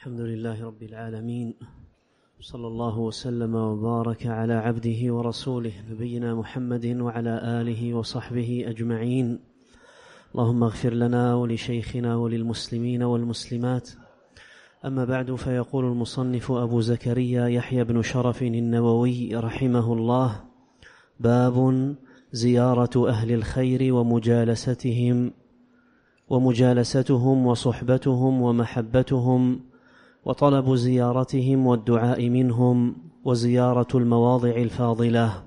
الحمد لله رب العالمين، صلى الله وسلم وبارك على عبده ورسوله نبينا محمد وعلى آله وصحبه أجمعين. اللهم اغفر لنا ولشيخنا وللمسلمين والمسلمات. أما بعد، فيقول المصنف أبو زكريا يحيى بن شرف النووي رحمه الله: باب زيارة أهل الخير ومجالستهم وصحبتهم ومحبتهم وطلب زيارتهم والدعاء منهم وزيارة المواضع الفاضلة.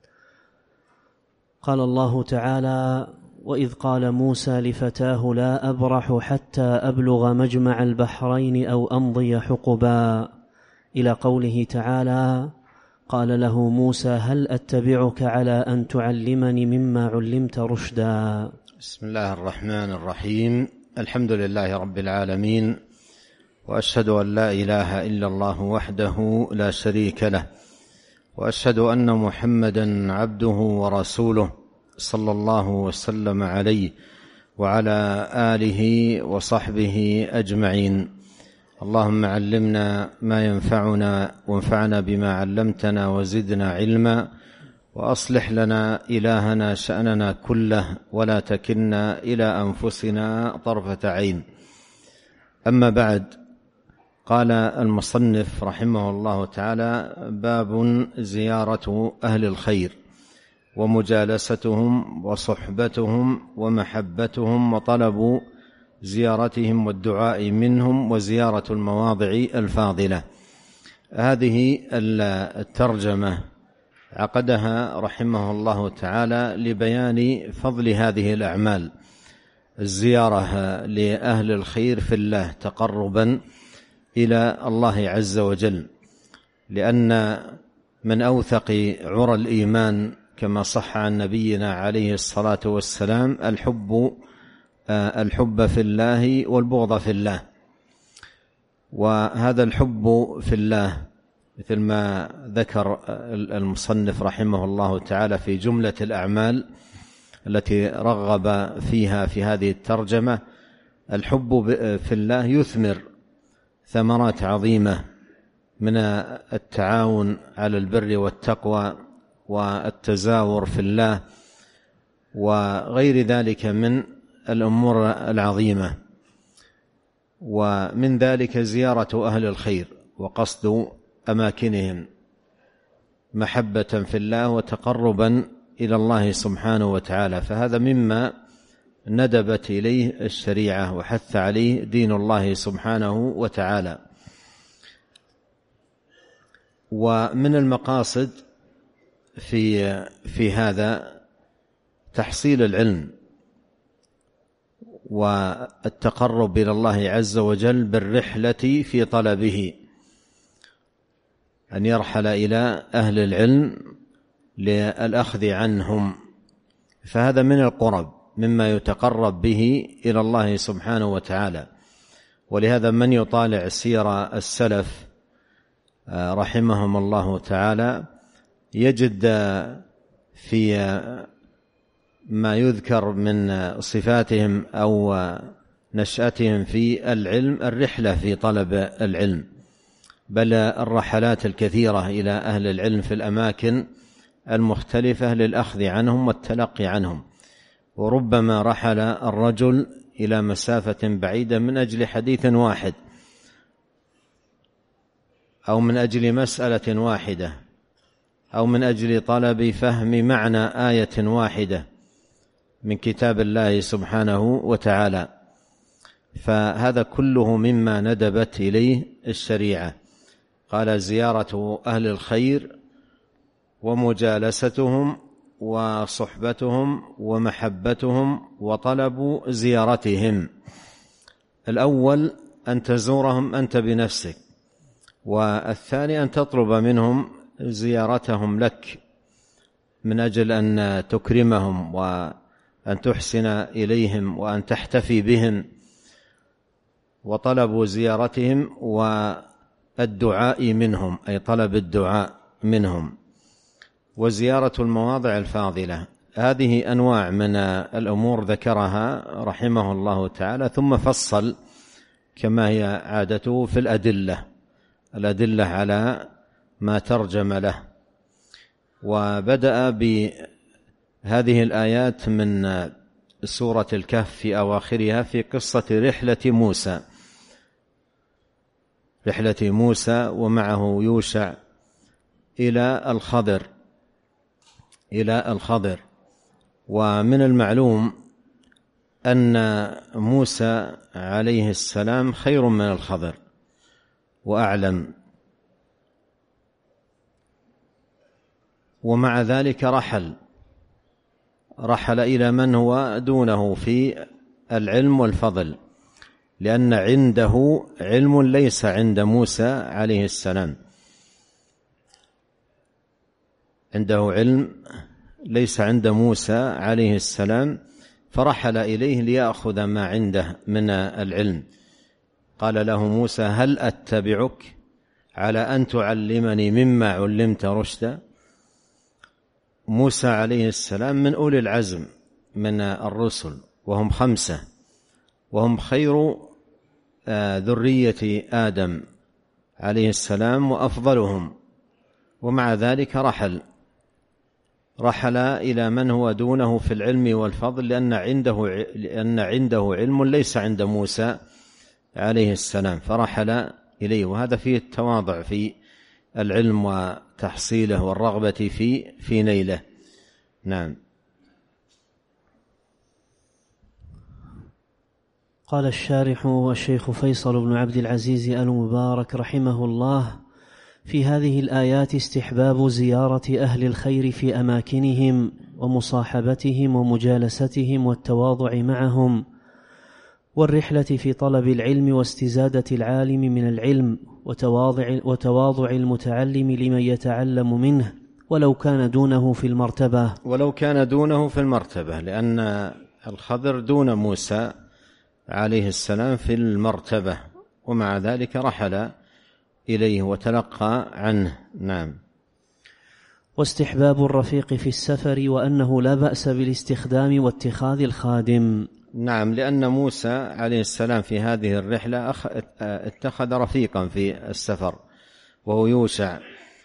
قال الله تعالى: وإذ قال موسى لفتاه لا أبرح حتى أبلغ مجمع البحرين أو أمضي حقبا، إلى قوله تعالى: قال له موسى هل أتبعك على أن تعلمني مما علمت رشدا. بسم الله الرحمن الرحيم. الحمد لله رب العالمين، وأشهد أن لا إله إلا الله وحده لا شريك له، وأشهد أن محمدا عبده ورسوله صلى الله وسلم عليه وعلى آله وصحبه أجمعين. اللهم علمنا ما ينفعنا وانفعنا بما علمتنا وزدنا علما، وأصلح لنا إلهنا شأننا كله ولا تكلنا إلى أنفسنا طرفة عين. أما بعد، قال المصنف رحمه الله تعالى: باب زيارة أهل الخير ومجالستهم وصحبتهم ومحبتهم وطلب زيارتهم والدعاء منهم وزيارة المواضع الفاضلة. هذه الترجمة عقدها رحمه الله تعالى لبيان فضل هذه الأعمال، الزيارة لأهل الخير في الله تقربا إلى الله عز وجل، لأن من أوثق عرى الإيمان كما صح عن نبينا عليه الصلاة والسلام الحب في الله والبغض في الله. وهذا الحب في الله مثل ما ذكر المصنف رحمه الله تعالى في جملة الأعمال التي رغب فيها في هذه الترجمة، الحب في الله يثمر ثمرات عظيمة من التعاون على البر والتقوى والتزاور في الله وغير ذلك من الأمور العظيمة. ومن ذلك زيارة أهل الخير وقصد أماكنهم محبة في الله وتقربا إلى الله سبحانه وتعالى، فهذا مما ندبت إليه الشريعة وحث عليه دين الله سبحانه وتعالى. ومن المقاصد في هذا تحصيل العلم والتقرب إلى الله عز وجل بالرحلة في طلبه، أن يرحل إلى أهل العلم للأخذ عنهم، فهذا من القرب مما يتقرب به إلى الله سبحانه وتعالى. ولهذا من يطالع سير السلف رحمهم الله تعالى يجد في ما يذكر من صفاتهم أو نشأتهم في العلم الرحلة في طلب العلم، بل الرحلات الكثيرة إلى أهل العلم في الأماكن المختلفة للأخذ عنهم والتلقي عنهم. وربما رحل الرجل إلى مسافة بعيدة من أجل حديث واحد أو من أجل مسألة واحدة أو من أجل طلب فهم معنى آية واحدة من كتاب الله سبحانه وتعالى، فهذا كله مما ندبت إليه الشريعة. قال: زيارة أهل الخير ومجالستهم وصحبتهم ومحبتهم وطلب زيارتهم. الأول أن تزورهم أنت بنفسك، والثاني أن تطلب منهم زيارتهم لك من أجل أن تكرمهم وأن تحسن إليهم وأن تحتفي بهم، وطلب زيارتهم والدعاء منهم، أي طلب الدعاء منهم، وزيارة المواضع الفاضلة. هذه أنواع من الأمور ذكرها رحمه الله تعالى، ثم فصل كما هي عادته في الأدلة على ما ترجم له. وبدأ بهذه الآيات من سورة الكهف في أواخرها في قصة رحلة موسى ومعه يوشع إلى الخضر. ومن المعلوم أن موسى عليه السلام خير من الخضر وأعلم، ومع ذلك رحل إلى من هو دونه في العلم والفضل، لأن عنده علم ليس عند موسى عليه السلام، عنده علم ليس عند موسى عليه السلام، فرحل إليه ليأخذ ما عنده من العلم. قال له موسى: هل أتبعك على أن تعلمني مما علمت رشدا؟ موسى عليه السلام من أولي العزم من الرسل، وهم 5، وهم خير ذرية آدم عليه السلام وأفضلهم، ومع ذلك رحل إلى من هو دونه في العلم والفضل، لأن عنده علم ليس عند موسى عليه السلام، فرحل إليه. وهذا فيه التواضع في العلم وتحصيله والرغبة في نيله. نعم. قال الشارح والشيخ فيصل بن عبد العزيز آل مبارك رحمه الله: في هذه الآيات استحباب زيارة أهل الخير في أماكنهم ومصاحبتهم ومجالستهم والتواضع معهم، والرحلة في طلب العلم واستزادة العالم من العلم، وتواضع المتعلم لمن يتعلم منه ولو كان دونه في المرتبة، لأن الخضر دون موسى عليه السلام في المرتبة، ومع ذلك رحل إليه وتلقى عنه. نعم. واستحباب الرفيق في السفر، وأنه لا بأس بالاستخدام واتخاذ الخادم. نعم، لأن موسى عليه السلام في هذه الرحلة اتخذ رفيقا في السفر وهو يوشع،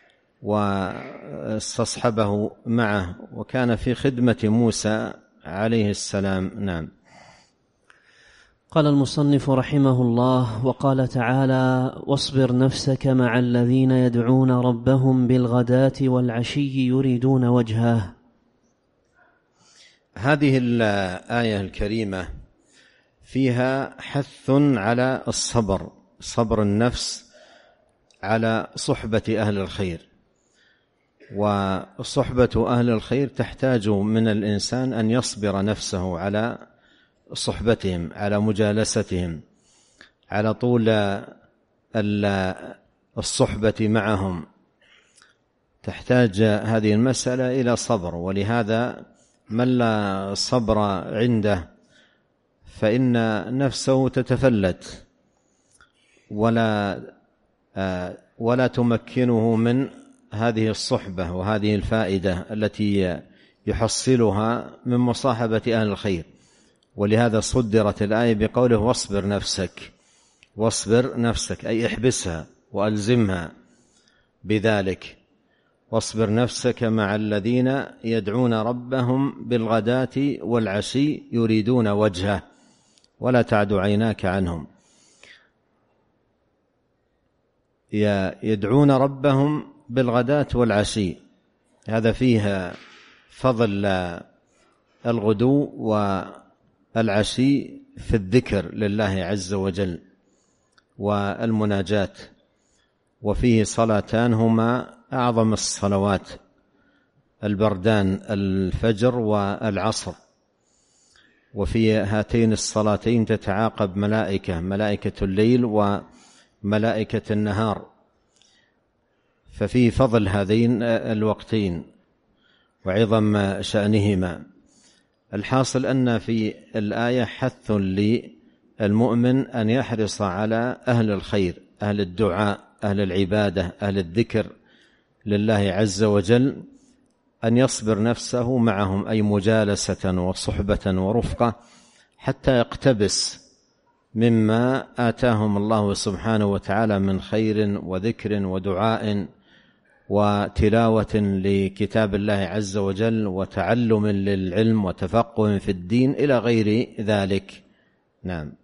واستصحبه معه وكان في خدمة موسى عليه السلام. نعم. قال المصنف رحمه الله: وقال تعالى: واصبر نفسك مع الذين يدعون ربهم بالغداة والعشي يريدون وجهه. هذه الآية الكريمة فيها حث على صبر النفس على صحبة أهل الخير، وصحبة أهل الخير تحتاج من الإنسان أن يصبر نفسه على صحبتهم، على مجالستهم، على طول الصحبة معهم. تحتاج هذه المسألة إلى صبر، ولهذا من لا صبر عنده فإن نفسه تتفلت ولا تمكنه من هذه الصحبة وهذه الفائدة التي يحصلها من مصاحبة أهل الخير. ولهذا صدرت الآية بقوله: واصبر نفسك، أي احبسها وألزمها بذلك. واصبر نفسك مع الذين يدعون ربهم بالغداة والعشي يريدون وجهه ولا تعد عيناك عنهم. يدعون ربهم بالغداة والعشي، هذا فيها فضل الغدو والعشي في الذكر لله عز وجل والمناجاة، وفيه صلاتان هما أعظم الصلوات، البردان الفجر والعصر، وفي هاتين الصلاتين تتعاقب ملائكة الليل وملائكة النهار، ففي فضل هذين الوقتين وعظم شأنهما. الحاصل أن في الآية حث للمؤمن أن يحرص على أهل الخير، أهل الدعاء، أهل العبادة، أهل الذكر لله عز وجل، أن يصبر نفسه معهم، أي مجالسة وصحبة ورفقة، حتى يقتبس مما آتاهم الله سبحانه وتعالى من خير وذكر ودعاء وتلاوة لكتاب الله عز وجل وتعلم للعلم وتفقه في الدين إلى غير ذلك. نعم.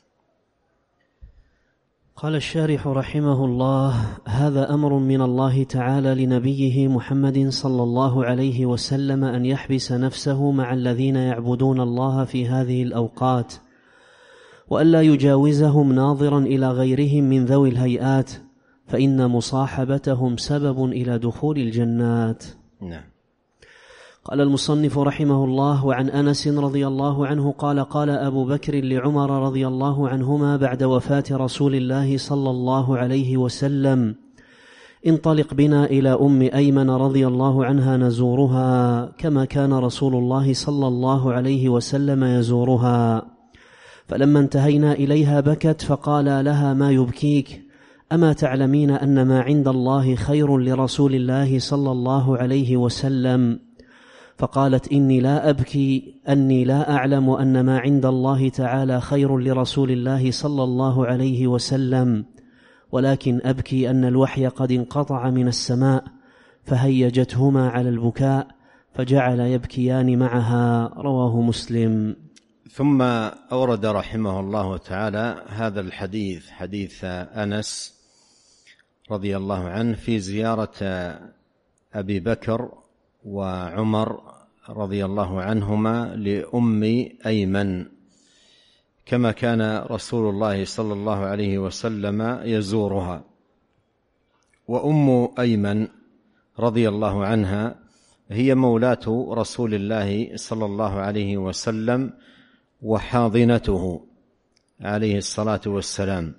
قال الشارح رحمه الله: هذا أمر من الله تعالى لنبيه محمد صلى الله عليه وسلم أن يحبس نفسه مع الذين يعبدون الله في هذه الأوقات، وألا يجاوزهم ناظرا إلى غيرهم من ذوي الهيئات، فإن مصاحبتهم سبب إلى دخول الجنات. نعم. قال المصنف رحمه الله: وعن أنس رضي الله عنه قال: قال أبو بكر لعمر رضي الله عنهما بعد وفاة رسول الله صلى الله عليه وسلم: انطلق بنا إلى أم أيمن رضي الله عنها نزورها كما كان رسول الله صلى الله عليه وسلم يزورها. فلما انتهينا إليها بكت، فقال لها: ما يبكيك؟ أما تعلمين أن ما عند الله خير لرسول الله صلى الله عليه وسلم؟ فقالت: إني لا أبكي أني لا أعلم أن ما عند الله تعالى خير لرسول الله صلى الله عليه وسلم، ولكن أبكي أن الوحي قد انقطع من السماء. فهيجتهما على البكاء فجعل يبكيان معها. رواه مسلم. ثم أورد رحمه الله تعالى هذا الحديث، حديث أنس رضي الله عنه في زيارة أبي بكر وعمر رضي الله عنهما لأم أيمن، كما كان رسول الله صلى الله عليه وسلم يزورها. وأم أيمن رضي الله عنها هي مولاة رسول الله صلى الله عليه وسلم وحاضنته عليه الصلاة والسلام.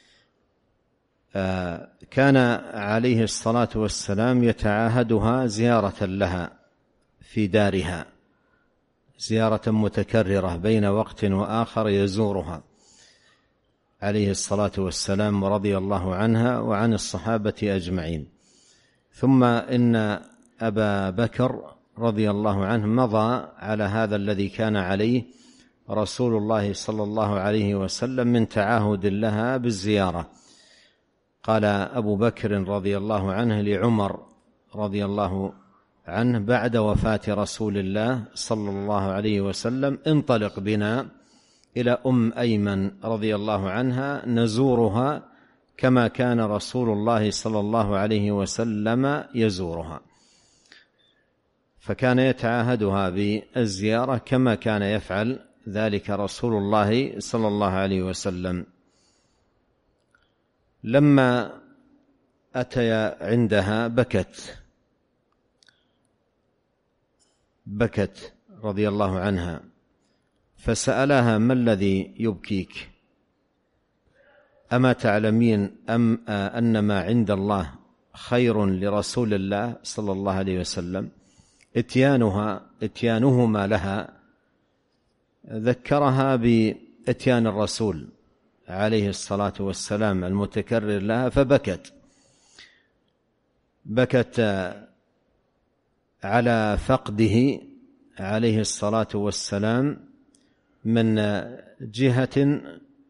كان عليه الصلاة والسلام يتعاهدها زيارة لها في دارها، زيارة متكررة بين وقت وآخر يزورها عليه الصلاة والسلام ورضي الله عنها وعن الصحابة أجمعين. ثم إن أبا بكر رضي الله عنه مضى على هذا الذي كان عليه رسول الله صلى الله عليه وسلم من تعاهد لها بالزيارة. قال أبو بكر رضي الله عنه لعمر رضي الله عنه بعد وفاة رسول الله صلى الله عليه وسلم: انطلق بنا إلى أم أيمن رضي الله عنها نزورها كما كان رسول الله صلى الله عليه وسلم يزورها. فكان يتعاهدها بالزيارة كما كان يفعل ذلك رسول الله صلى الله عليه وسلم. لما أتيا عندها بكت رضي الله عنها، فسألها: ما الذي يبكيك؟ أما تعلمين أن ما عند الله خير لرسول الله صلى الله عليه وسلم؟ اتيانهما لها ذكرها باتيان الرسول عليه الصلاة والسلام المتكرر لها، فبكت على فقده عليه الصلاة والسلام من جهة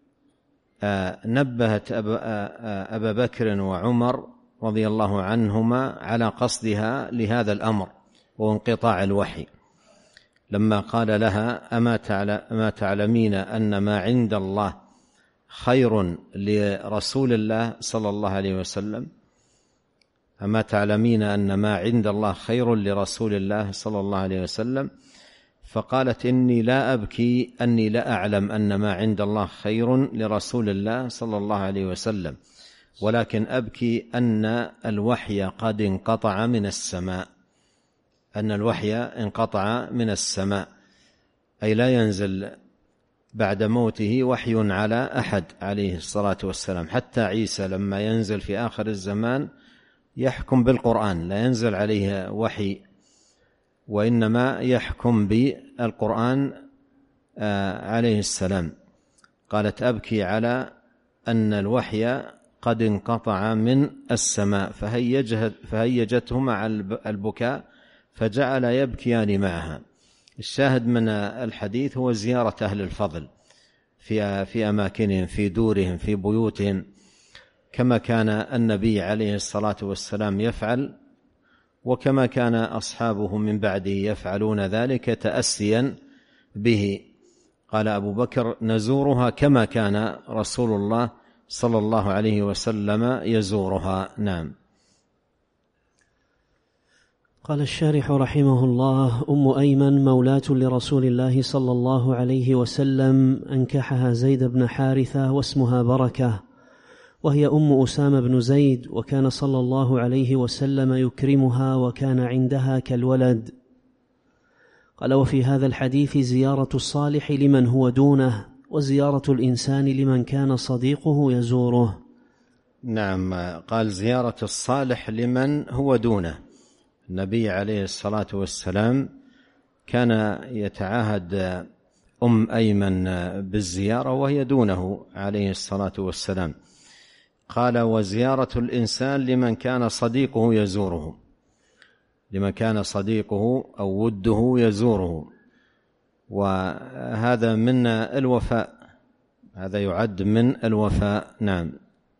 نبهت أبا بكر وعمر رضي الله عنهما على قصدها لهذا الأمر وانقطاع الوحي، لما قال لها: أما تعلمين أن ما عند الله خير لرسول الله صلى الله عليه وسلم؟ أما تعلمين أن ما عند الله خير لرسول الله صلى الله عليه وسلم؟ فقالت: إني لا أبكي أني لا أعلم أن ما عند الله خير لرسول الله صلى الله عليه وسلم، ولكن أبكي أن الوحي قد انقطع من السماء، أن الوحي انقطع من السماء، أي لا ينزل بعد موته وحي على أحد عليه الصلاة والسلام. حتى عيسى لما ينزل في آخر الزمان يحكم بالقرآن، لا ينزل عليه وحي، وإنما يحكم بالقرآن عليه السلام. قالت: أبكي على أن الوحي قد انقطع من السماء، فهيجتهما على البكاء فجعل يبكيان معها. الشاهد من الحديث هو زيارة أهل الفضل، في أماكنهم، في دورهم، في بيوتهم، كما كان النبي عليه الصلاة والسلام يفعل، وكما كان أصحابه من بعده يفعلون ذلك تأسيا به. قال أبو بكر: نزورها كما كان رسول الله صلى الله عليه وسلم يزورها. نعم. قال الشارح رحمه الله: أم أيمن مولاة لرسول الله صلى الله عليه وسلم، أنكحها زيد بن حارثة واسمها بركة، وهي أم أسامة بن زيد، وكان صلى الله عليه وسلم يكرمها وكان عندها كالولد. قال: وفي هذا الحديث زيارة الصالح لمن هو دونه، وزيارة الإنسان لمن كان صديقه يزوره. نعم، قال زيارة الصالح لمن هو دونه. النبي عليه الصلاة والسلام كان يتعاهد أم أيمن بالزيارة وهي دونه عليه الصلاة والسلام. قال: وزيارة الإنسان لمن كان صديقه يزوره، لمن كان صديقه أو وده يزوره، وهذا من الوفاء، هذا يعد من الوفاء. نعم.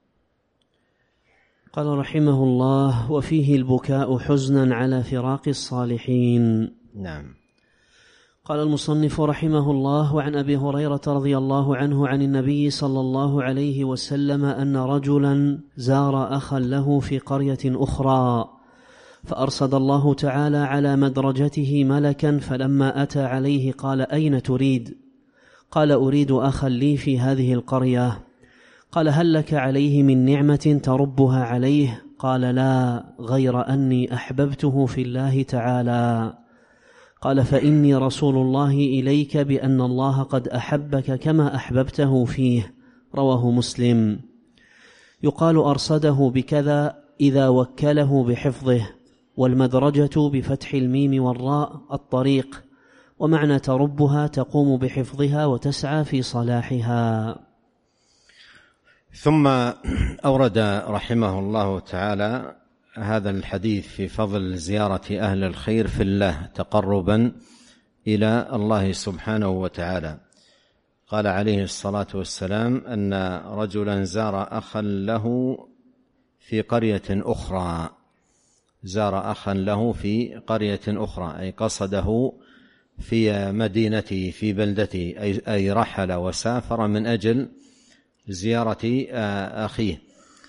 قال رحمه الله: وفيه البكاء حزنا على فراق الصالحين. نعم. قال المصنف رحمه الله: وعن أبي هريرة رضي الله عنه عن النبي صلى الله عليه وسلم أن رجلا زار أخا له في قرية أخرى، فأرصد الله تعالى على مدرجته ملكا، فلما أتى عليه قال: أين تريد؟ قال: أريد أخا لي في هذه القرية. قال: هل لك عليه من نعمة تربها عليه؟ قال: لا، غير أني أحببته في الله تعالى. قال: فإني رسول الله إليك بأن الله قد أحبك كما أحببته فيه. رواه مسلم. يقال أرصده بكذا إذا وكله بحفظه، والمدرجة بفتح الميم والراء الطريق، ومعنى تربها تقوم بحفظها وتسعى في صلاحها. ثم أورد رحمه الله تعالى هذا الحديث في فضل زيارة أهل الخير في الله تقربا إلى الله سبحانه وتعالى. قال عليه الصلاة والسلام أن رجلا زار أخا له في قرية أخرى، زار أخا له في قرية أخرى، أي قصده في مدينته في بلدته، أي رحل وسافر من أجل زيارة أخيه،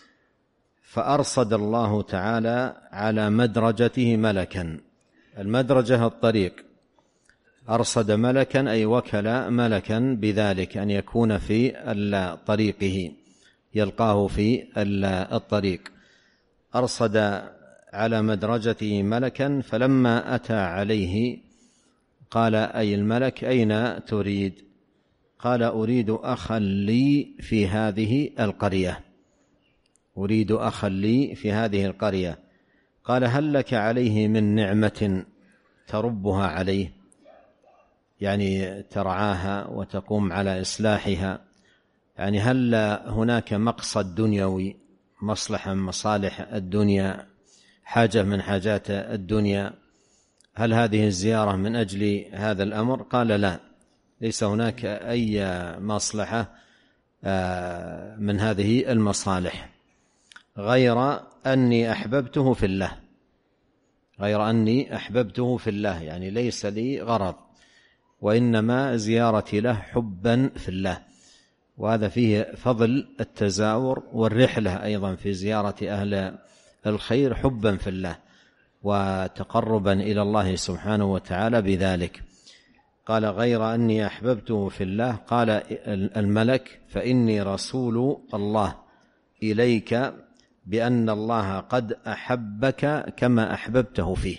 فأرصد الله تعالى على مدرجته ملكا. المدرجة الطريق، أرصد ملكا أي وكل ملكا بذلك، أن يكون في طريقه يلقاه في الطريق. أرصد على مدرجته ملكا، فلما أتى عليه قال: أي الملك أين تريد؟ قال: أريد أخا لي في هذه القرية، أريد أخا لي في هذه القرية. قال: هل لك عليه من نعمة تربها عليه، يعني ترعاها وتقوم على إصلاحها، يعني هل هناك مقصد دنيوي، مصلحة من مصالح الدنيا، حاجة من حاجات الدنيا، هل هذه الزيارة من أجل هذا الأمر؟ قال: لا، ليس هناك أي مصلحة من هذه المصالح، غير أني أحببته في الله، غير أني أحببته في الله، يعني ليس لي غرض، وإنما زيارتي له حبا في الله. وهذا فيه فضل التزاور والرحلة أيضا في زيارة أهل الخير حبا في الله وتقربا إلى الله سبحانه وتعالى بذلك. قال: غير أني أحببته في الله. قال الملك: فإني رسول الله إليك بأن الله قد أحبك كما أحببته فيه،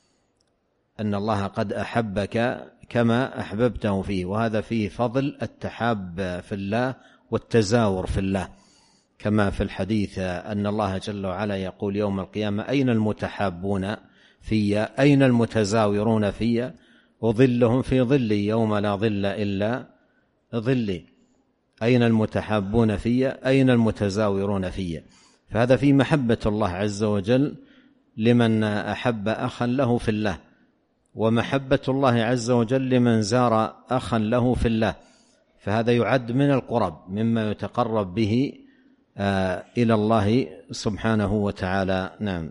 أن الله قد أحبك كما أحببته فيه. وهذا فيه فضل التحاب في الله والتزاور في الله، كما في الحديث أن الله جل وعلا يقول يوم القيامة: أين المتحابون في، أين المتزاورون في، وظلهم في ظلي يوم لا ظل إلا ظلي. أين المتحابون في، أين المتزاورون في. فهذا في محبة الله عز وجل لمن أحب أخا له في الله، ومحبة الله عز وجل لمن زار أخا له في الله. فهذا يعد من القرب مما يتقرب به إلى الله سبحانه وتعالى. نعم.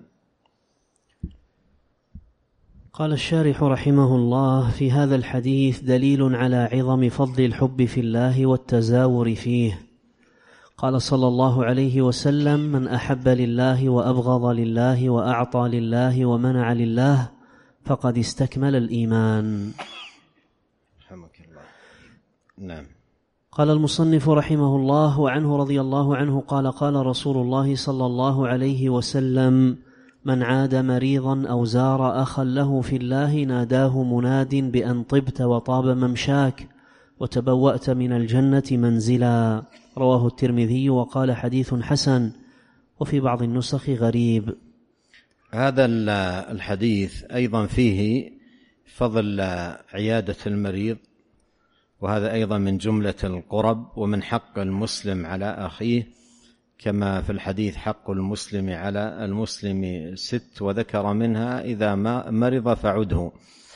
قال الشارح رحمه الله: في هذا الحديث دليل على عظم فضل الحب في الله والتزاور فيه. قال صلى الله عليه وسلم: من أحب لله وأبغض لله وأعطى لله ومنع لله فقد استكمل الإيمان. رحمك الله. نعم. قال المصنف رحمه الله: وعنه رضي الله عنه قال: قال رسول الله صلى الله عليه وسلم: من عاد مريضا أو زار أخا له في الله ناداه مناد بأن طبت وطاب ممشاك وتبوأت من الجنة منزلا. رواه الترمذي وقال: حديث حسن، وفي بعض النسخ غريب. هذا الحديث أيضا فيه فضل عيادة المريض، وهذا أيضا من جملة القرب ومن حق المسلم على أخيه، كما في الحديث: حق المسلم على المسلم 6، وذكر منها إذا ما مرض فعده.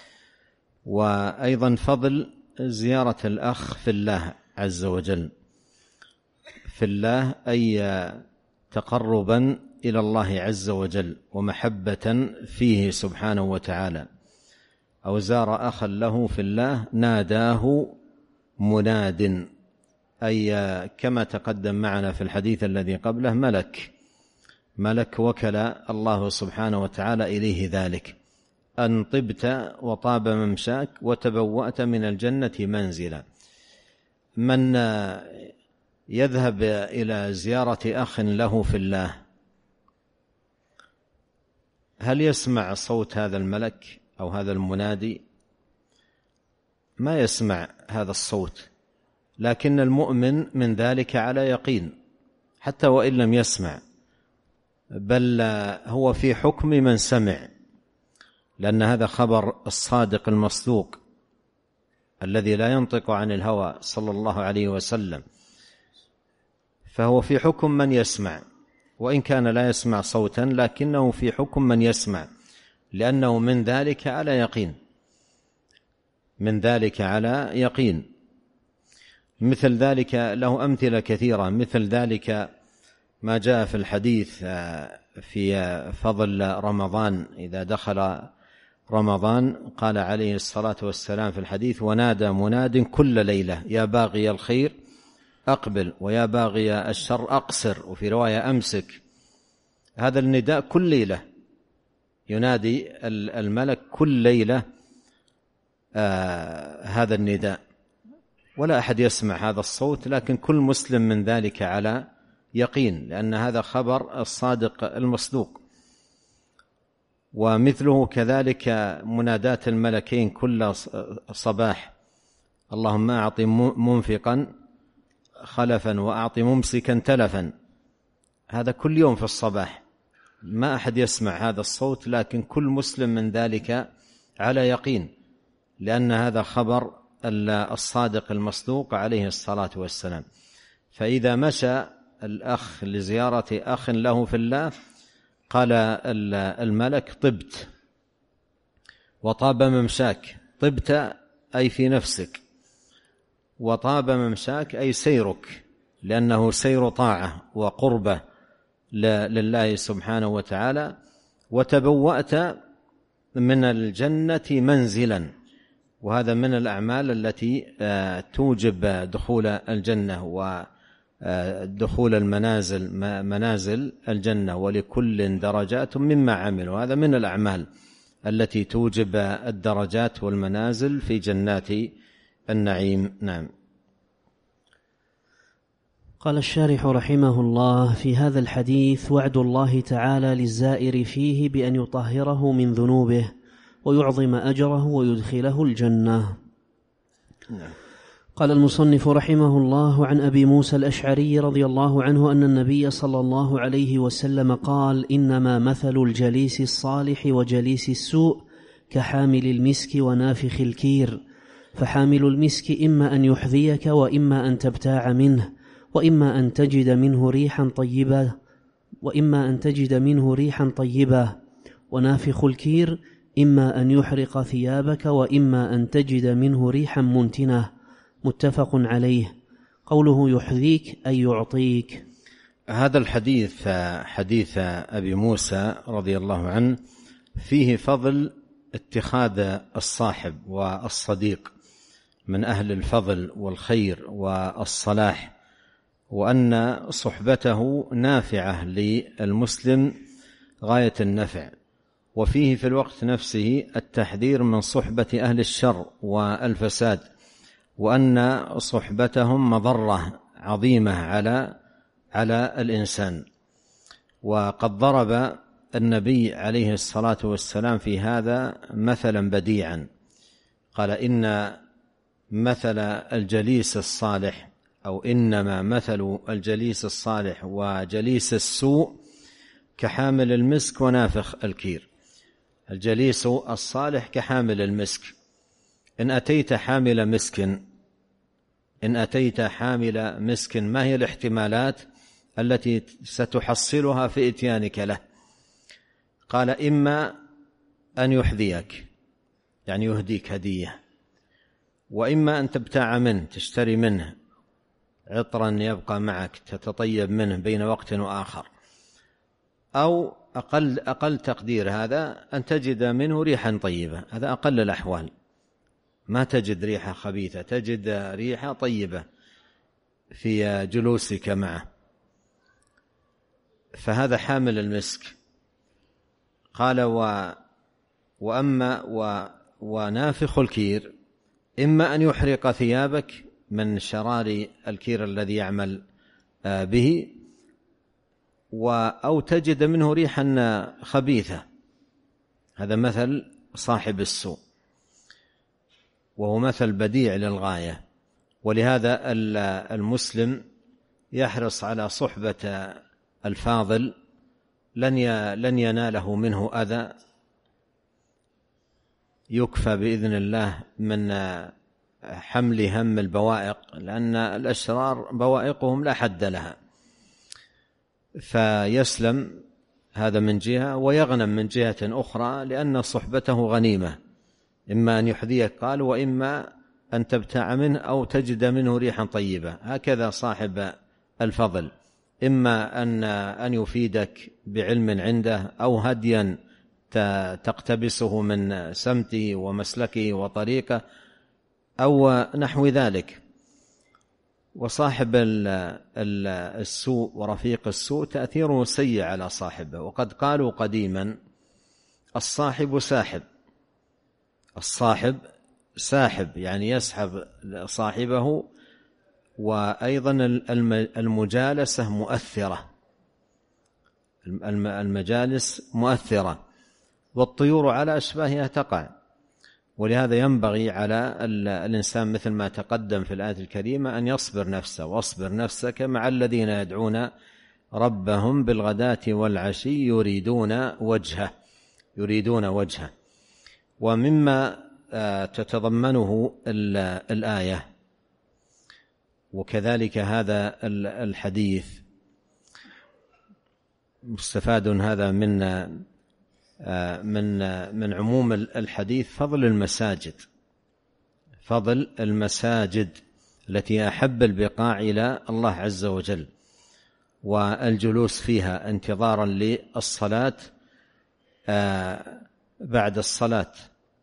وأيضا فضل زيارة الأخ في الله عز وجل، في الله أي تقربا إلى الله عز وجل ومحبة فيه سبحانه وتعالى. أو زار أخا له في الله ناداه مناد، أي كما تقدم معنا في الحديث الذي قبله ملك وكل الله سبحانه وتعالى إليه ذلك: أن طبت وطاب ممشاك وتبوأت من الجنة منزلا. من يذهب إلى زيارة أخ له في الله، هل يسمع صوت هذا الملك أو هذا المنادي؟ ما يسمع هذا الصوت، لكن المؤمن من ذلك على يقين حتى وإن لم يسمع، بل هو في حكم من سمع، لأن هذا خبر الصادق المصدوق الذي لا ينطق عن الهوى صلى الله عليه وسلم، فهو في حكم من يسمع، وإن كان لا يسمع صوتا لكنه في حكم من يسمع، لأنه من ذلك على يقين، من ذلك على يقين. مثل ذلك له أمثلة كثيرة. مثل ذلك ما جاء في الحديث في فضل رمضان: إذا دخل رمضان قال عليه الصلاة والسلام في الحديث: ونادى مناد كل ليلة يا باغي الخير أقبل ويا باغي الشر أقصر، وفي رواية أمسك. هذا النداء كل ليلة ينادي الملك كل ليلة هذا النداء، ولا أحد يسمع هذا الصوت، لكن كل مسلم من ذلك على يقين، لأن هذا خبر الصادق المصدوق. ومثله كذلك منادات الملكين كل صباح: اللهم أعط منفقا خلفا وأعط ممسكا تلفا. هذا كل يوم في الصباح، ما أحد يسمع هذا الصوت، لكن كل مسلم من ذلك على يقين، لأن هذا خبر الصادق المصدوق عليه الصلاة والسلام. فإذا مشى الأخ لزيارة أخ له في الله قال الملك: طبت وطاب ممشاك. طبت أي في نفسك، وطاب ممشاك أي سيرك، لأنه سير طاعة وقربة لله سبحانه وتعالى. وتبوأت من الجنة منزلا، وهذا من الأعمال التي توجب دخول الجنة ودخول المنازل، منازل الجنة، ولكل درجات مما عمل، وهذا من الأعمال التي توجب الدرجات والمنازل في جنات النعيم. نعم. قال الشارح رحمه الله: في هذا الحديث وعد الله تعالى للزائر فيه بأن يطهره من ذنوبه ويعظم أجره ويدخله الجنة. قال المصنف رحمه الله: عن أبي موسى الأشعري رضي الله عنه أن النبي صلى الله عليه وسلم قال: إنما مثل الجليس الصالح وجليس السوء كحامل المسك ونافخ الكير، فحامل المسك إما أن يحذيك وإما أن تبتاع منه، وإما أن تجد منه ريحا طيبة، ونافخ الكير إما أن يحرق ثيابك وإما أن تجد منه ريحا منتنة، متفق عليه. قوله يحذيك أي يعطيك. هذا الحديث حديث أبي موسى رضي الله عنه فيه فضل اتخاذ الصاحب والصديق من أهل الفضل والخير والصلاح، وأن صحبته نافعة للمسلم غاية النفع، وفيه في الوقت نفسه التحذير من صحبة أهل الشر والفساد، وأن صحبتهم مضرة عظيمة على الإنسان. وقد ضرب النبي عليه الصلاة والسلام في هذا مثلا بديعا، قال إن مثل الجليس الصالح، أو إنما مثل الجليس الصالح وجليس السوء كحامل المسك ونافخ الكير. الجليس الصالح كحامل المسك. إن أتيت حامل مسك ما هي الاحتمالات التي ستحصلها في إتيانك له؟ قال إما أن يحذيك، يعني يهديك هدية، وإما أن تبتاع منه، تشتري منه عطرا يبقى معك تتطيب منه بين وقت وآخر، أو أقل تقدير هذا أن تجد منه ريحا طيبة. هذا أقل الأحوال، ما تجد ريحة خبيثة، تجد ريحة طيبة في جلوسك معه، فهذا حامل المسك. قال ونافخ الكير إما أن يحرق ثيابك من شرار الكير الذي يعمل به، أو تجد منه ريحا خبيثة. هذا مثل صاحب السوء، وهو مثل بديع للغاية. ولهذا المسلم يحرص على صحبة الفاضل، لن يناله منه أذى، يكفى بإذن الله من حمل هم البوائق، لأن الأشرار بوائقهم لا حد لها، فيسلم هذا من جهة ويغنم من جهة أخرى، لأن صحبته غنيمة. إما أن يحذيك قال، وإما أن تبتاع منه أو تجد منه ريحا طيبة. هكذا صاحب الفضل، إما أن يفيدك بعلم عنده، أو هديا تقتبسه من سمته ومسلكه وطريقه، أو نحو ذلك. وصاحب السوء ورفيق السوء تأثيره سيء على صاحبه. وقد قالوا قديما الصاحب ساحب، يعني يسحب صاحبه. وأيضا المجالسة مؤثرة، المجالس مؤثرة، والطيور على أشباهها تقع. ولهذا ينبغي على الإنسان مثل ما تقدم في الآية الكريمة أن يصبر نفسه، واصبر نفسك مع الذين يدعون ربهم بالغداة والعشي يريدون وجهه. ومما تتضمنه الآية وكذلك هذا الحديث مستفاد هذا من عموم الحديث فضل المساجد التي أحب البقاع إلى الله عز وجل، والجلوس فيها انتظارا للصلاة بعد الصلاة.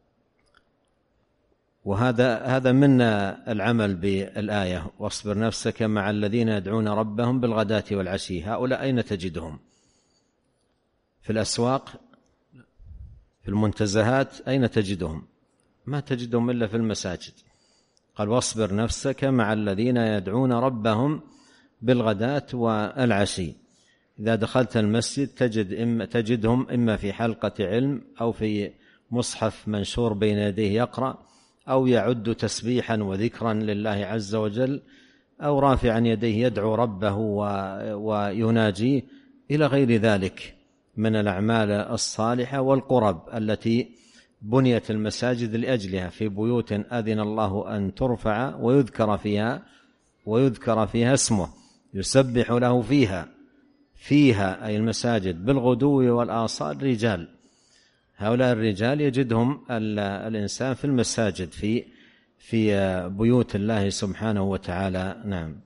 وهذا من العمل بالآية، واصبر نفسك مع الذين يدعون ربهم بالغداة والعشي. هؤلاء أين تجدهم؟ في الأسواق، في المنتزهات، أين تجدهم؟ ما تجدهم إلا في المساجد. قال واصبر نفسك مع الذين يدعون ربهم بالغداة والعشي. إذا دخلت المسجد تجدهم إما في حلقة علم، أو في مصحف منشور بين يديه يقرأ، أو يعد تسبيحا وذكرا لله عز وجل، أو رافعا يديه يدعو ربه ويناجيه، إلى غير ذلك من الأعمال الصالحة والقرب التي بنيت المساجد لأجلها، في بيوت أذن الله أن ترفع ويذكر فيها اسمه يسبح له فيها أي المساجد بالغدو والآصال رجال. هؤلاء الرجال يجدهم الإنسان في المساجد في في بيوت الله سبحانه وتعالى. نعم.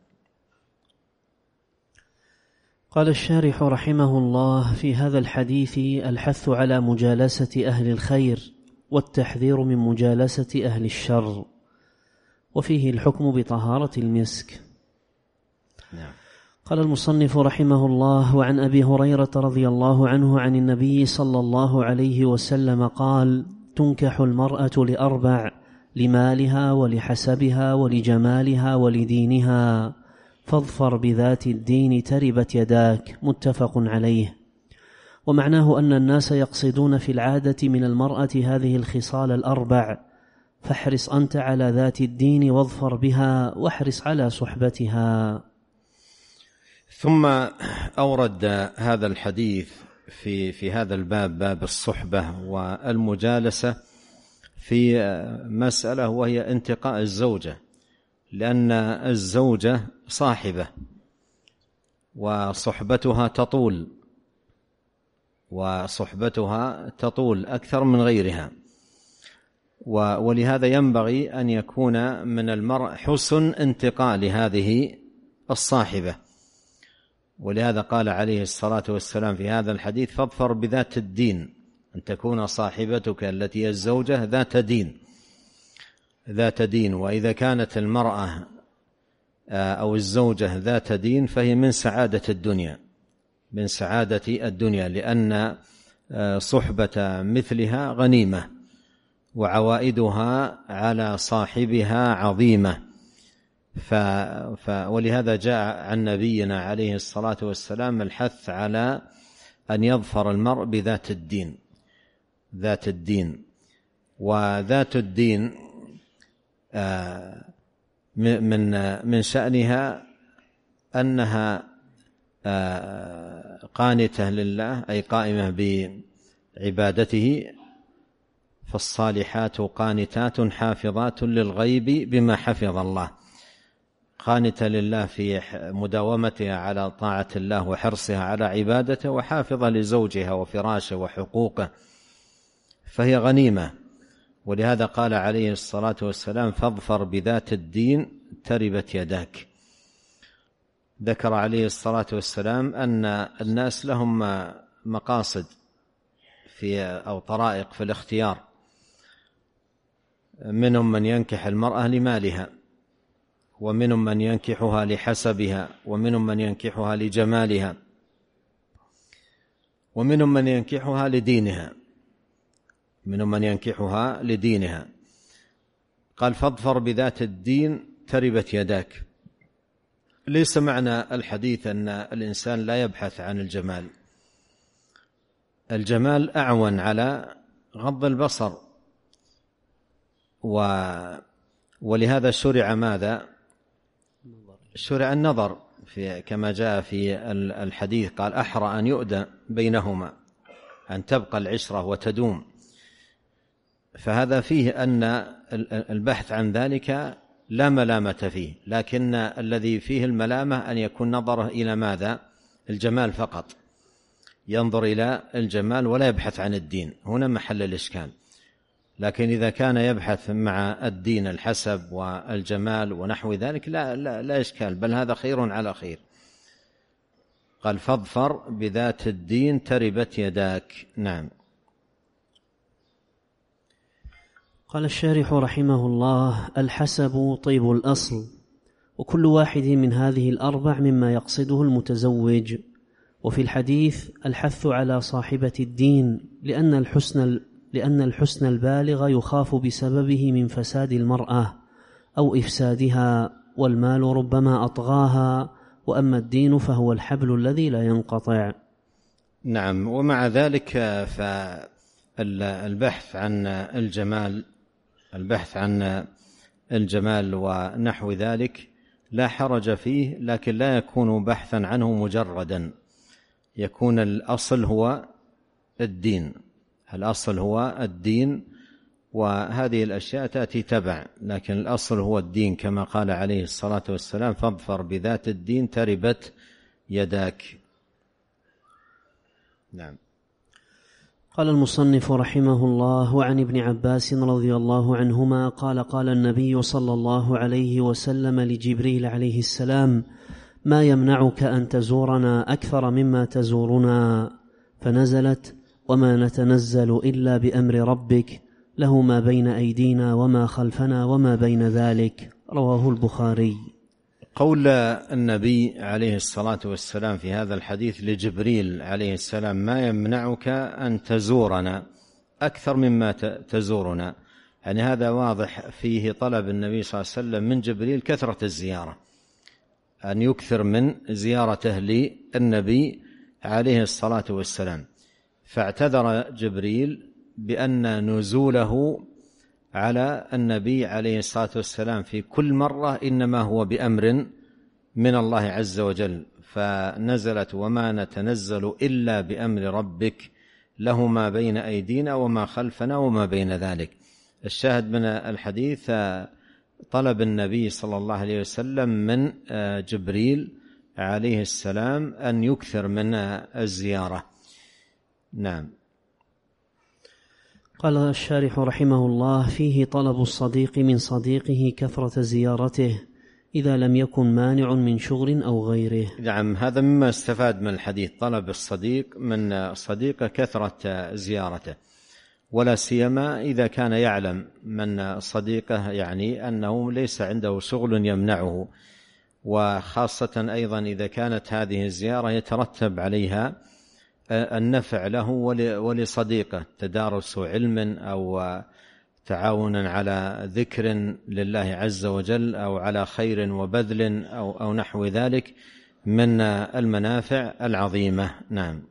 قال الشارح رحمه الله: في هذا الحديث الحث على مجالسة أهل الخير والتحذير من مجالسة أهل الشر، وفيه الحكم بطهارة المسك. نعم. قال المصنف رحمه الله: وعن أبي هريرة رضي الله عنه عن النبي صلى الله عليه وسلم قال: تنكح المرأة لأربع: لمالها ولحسبها ولجمالها ولدينها، فاظفر بذات الدين تربت يداك. متفق عليه. ومعناه أن الناس يقصدون في العادة من المرأة هذه الخصال الأربع، فاحرص أنت على ذات الدين واظفر بها، واحرص على صحبتها. ثم أورد هذا الحديث في هذا الباب، باب الصحبة والمجالسة، في مسألة وهي انتقاء الزوجة، لأن الزوجة صاحبة وصحبتها تطول أكثر من غيرها، ولهذا ينبغي أن يكون من المرء حسن انتقاء لهذه الصاحبة. ولهذا قال عليه الصلاة والسلام في هذا الحديث: فاظفر بذات الدين، أن تكون صاحبتك التي هي الزوجة ذات دين. وإذا كانت المرأة أو الزوجة ذات دين فهي من سعادة الدنيا، لأن صحبة مثلها غنيمة، وعوائدها على صاحبها عظيمة. ولهذا جاء عن نبينا عليه الصلاة والسلام الحث على أن يظفر المرء بذات الدين. وذات الدين من شأنها أنها قانتة لله، أي قائمة بعبادته. فالصالحات قانتات حافظات للغيب بما حفظ الله، قانتة لله في مداومتها على طاعة الله وحرصها على عبادته، وحافظة لزوجها وفراشه وحقوقه، فهي غنيمة. ولهذا قال عليه الصلاة والسلام: فاظفر بذات الدين تربت يداك. ذكر عليه الصلاة والسلام أن الناس لهم مقاصد أو طرائق في الاختيار، منهم من ينكح المرأة لمالها، ومنهم من ينكحها لحسبها، ومنهم من ينكحها لجمالها، ومنهم من ينكحها لدينها. قال: فاظفر بذات الدين تربت يداك. ليس معنى الحديث أن الإنسان لا يبحث عن الجمال. الجمال أعون على غض البصر، ولهذا شرع ماذا؟ شرع النظر، كما جاء في الحديث، قال: أحرى أن يؤدى بينهما، أن تبقى العشرة وتدوم. فهذا فيه أن البحث عن ذلك لا ملامة فيه، لكن الذي فيه الملامة أن يكون نظره إلى ماذا؟ الجمال فقط، ينظر إلى الجمال ولا يبحث عن الدين، هنا محل الإشكال. لكن إذا كان يبحث مع الدين الحسب والجمال ونحو ذلك لا إشكال، بل هذا خير على خير. قال: فاظفر بذات الدين تربت يداك. نعم. قال الشارح رحمه الله: الحسب طيب الأصل، وكل واحد من هذه الأربع مما يقصده المتزوج. وفي الحديث الحث على صاحبة الدين، لأن الحسن البالغ يخاف بسببه من فساد المرأة أو إفسادها، والمال ربما أطغاها، وأما الدين فهو الحبل الذي لا ينقطع. نعم. ومع ذلك فالبحث عن الجمال ونحو ذلك لا حرج فيه، لكن لا يكون بحثا عنه مجردا، يكون الأصل هو الدين، وهذه الأشياء تأتي تبع، لكن الأصل هو الدين، كما قال عليه الصلاة والسلام: فاظفر بذات الدين تربت يداك. نعم. قال المصنف رحمه الله: وعن ابن عباس رضي الله عنهما قال: قال النبي صلى الله عليه وسلم لجبريل عليه السلام: ما يمنعك أن تزورنا أكثر مما تزورنا؟ فنزلت: وما نتنزل إلا بأمر ربك له ما بين أيدينا وما خلفنا وما بين ذلك. رواه البخاري. قول النبي عليه الصلاة والسلام في هذا الحديث لجبريل عليه السلام: ما يمنعك أن تزورنا أكثر مما تزورنا، يعني هذا واضح فيه طلب النبي صلى الله عليه وسلم من جبريل كثرة الزيارة، أن يكثر من زيارته للنبي عليه الصلاة والسلام. فاعتذر جبريل بأن نزوله على النبي عليه الصلاة والسلام في كل مرة إنما هو بأمر من الله عز وجل، فنزلت: وما نتنزل إلا بأمر ربك له ما بين أيدينا وما خلفنا وما بين ذلك. الشاهد من الحديث طلب النبي صلى الله عليه وسلم من جبريل عليه السلام أن يكثر من الزيارة. نعم. قال الشارح رحمه الله: فيه طلب الصديق من صديقه كثرة زيارته إذا لم يكن مانع من شغل أو غيره. نعم، هذا مما استفاد من الحديث، طلب الصديق من صديقه كثرة زيارته، ولا سيما إذا كان يعلم من صديقه يعني أنه ليس عنده شغل يمنعه، وخاصة أيضا إذا كانت هذه الزيارة يترتب عليها النفع له ولصديقه، تدارس علم أو تعاونا على ذكر لله عز وجل أو على خير وبذل أو نحو ذلك من المنافع العظيمة. نعم.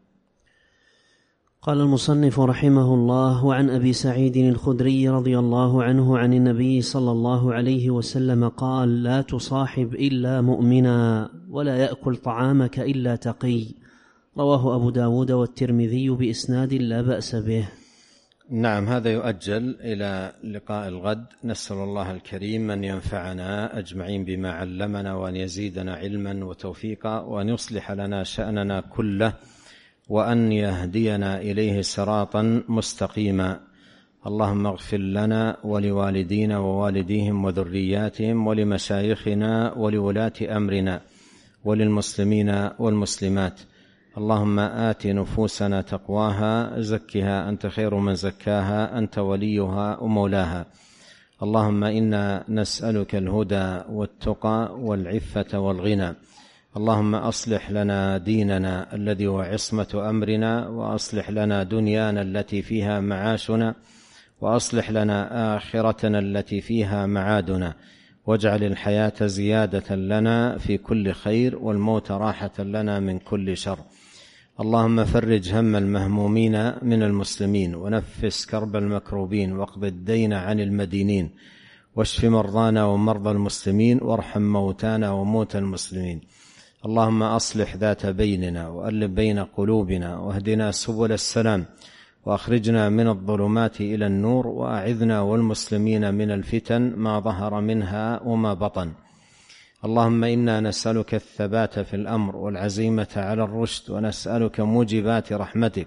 قال المصنف رحمه الله: وعن أبي سعيد الخدري رضي الله عنه عن النبي صلى الله عليه وسلم قال: لا تصاحب إلا مؤمنا ولا يأكل طعامك إلا تقي. رواه أبو داود والترمذي بإسناد لا بأس به. نعم، هذا يؤجل إلى لقاء الغد. نسأل الله الكريم أن ينفعنا أجمعين بما علمنا، وأن يزيدنا علما وتوفيقا، وأن يصلح لنا شأننا كله، وأن يهدينا إليه صراطا مستقيما. اللهم اغفر لنا ولوالدينا ووالديهم وذرياتهم ولمشايخنا ولولاة أمرنا وللمسلمين والمسلمات. اللهم آت نفوسنا تقواها، زكها أنت خير من زكاها، أنت وليها ومولاها. اللهم إنا نسألك الهدى والتقى والعفة والغنى. اللهم أصلح لنا ديننا الذي هو عصمة أمرنا، وأصلح لنا دنيانا التي فيها معاشنا، وأصلح لنا آخرتنا التي فيها معادنا، واجعل الحياة زيادة لنا في كل خير، والموت راحة لنا من كل شر. اللهم فرج هم المهمومين من المسلمين، ونفس كرب المكروبين، واقض الدين عن المدينين، واشف مرضانا ومرضى المسلمين، وارحم موتانا وموتى المسلمين. اللهم أصلح ذات بيننا، وألف بين قلوبنا، واهدنا سبل السلام، وأخرجنا من الظلمات إلى النور، وأعذنا والمسلمين من الفتن ما ظهر منها وما بطن. اللهم إنا نسألك الثبات في الأمر والعزيمة على الرشد، ونسألك موجبات رحمتك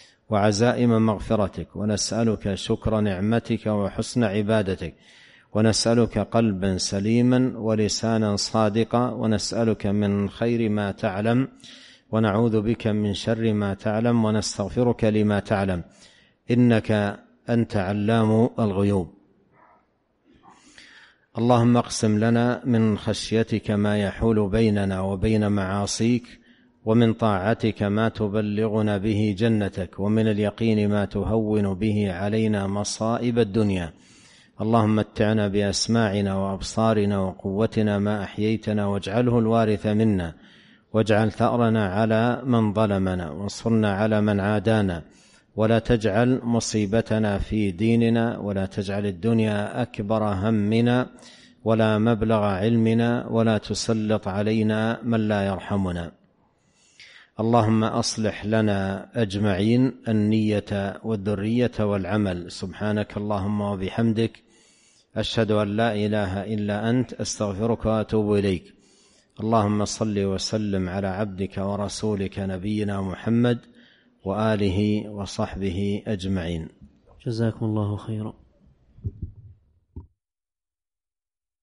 وعزائم مغفرتك، ونسألك شكر نعمتك وحسن عبادتك، ونسألك قلبا سليما ولسانا صادقا، ونسألك من خير ما تعلم، ونعوذ بك من شر ما تعلم، ونستغفرك لما تعلم، إنك أنت علام الغيوب. اللهم اقسم لنا من خشيتك ما يحول بيننا وبين معاصيك، ومن طاعتك ما تبلغنا به جنتك، ومن اليقين ما تهون به علينا مصائب الدنيا. اللهم متعنا بأسماعنا وأبصارنا وقوتنا ما أحييتنا، واجعله الوارث منا، واجعل ثأرنا على من ظلمنا، وانصرنا على من عادانا، ولا تجعل مصيبتنا في ديننا، ولا تجعل الدنيا أكبر همنا ولا مبلغ علمنا، ولا تسلط علينا من لا يرحمنا. اللهم أصلح لنا أجمعين النية والذرية والعمل. سبحانك اللهم وبحمدك، أشهد أن لا إله إلا أنت، أستغفرك وأتوب إليك. اللهم صل وسلم على عبدك ورسولك نبينا محمد وآله وصحبه أجمعين. جزاكم الله خيرا.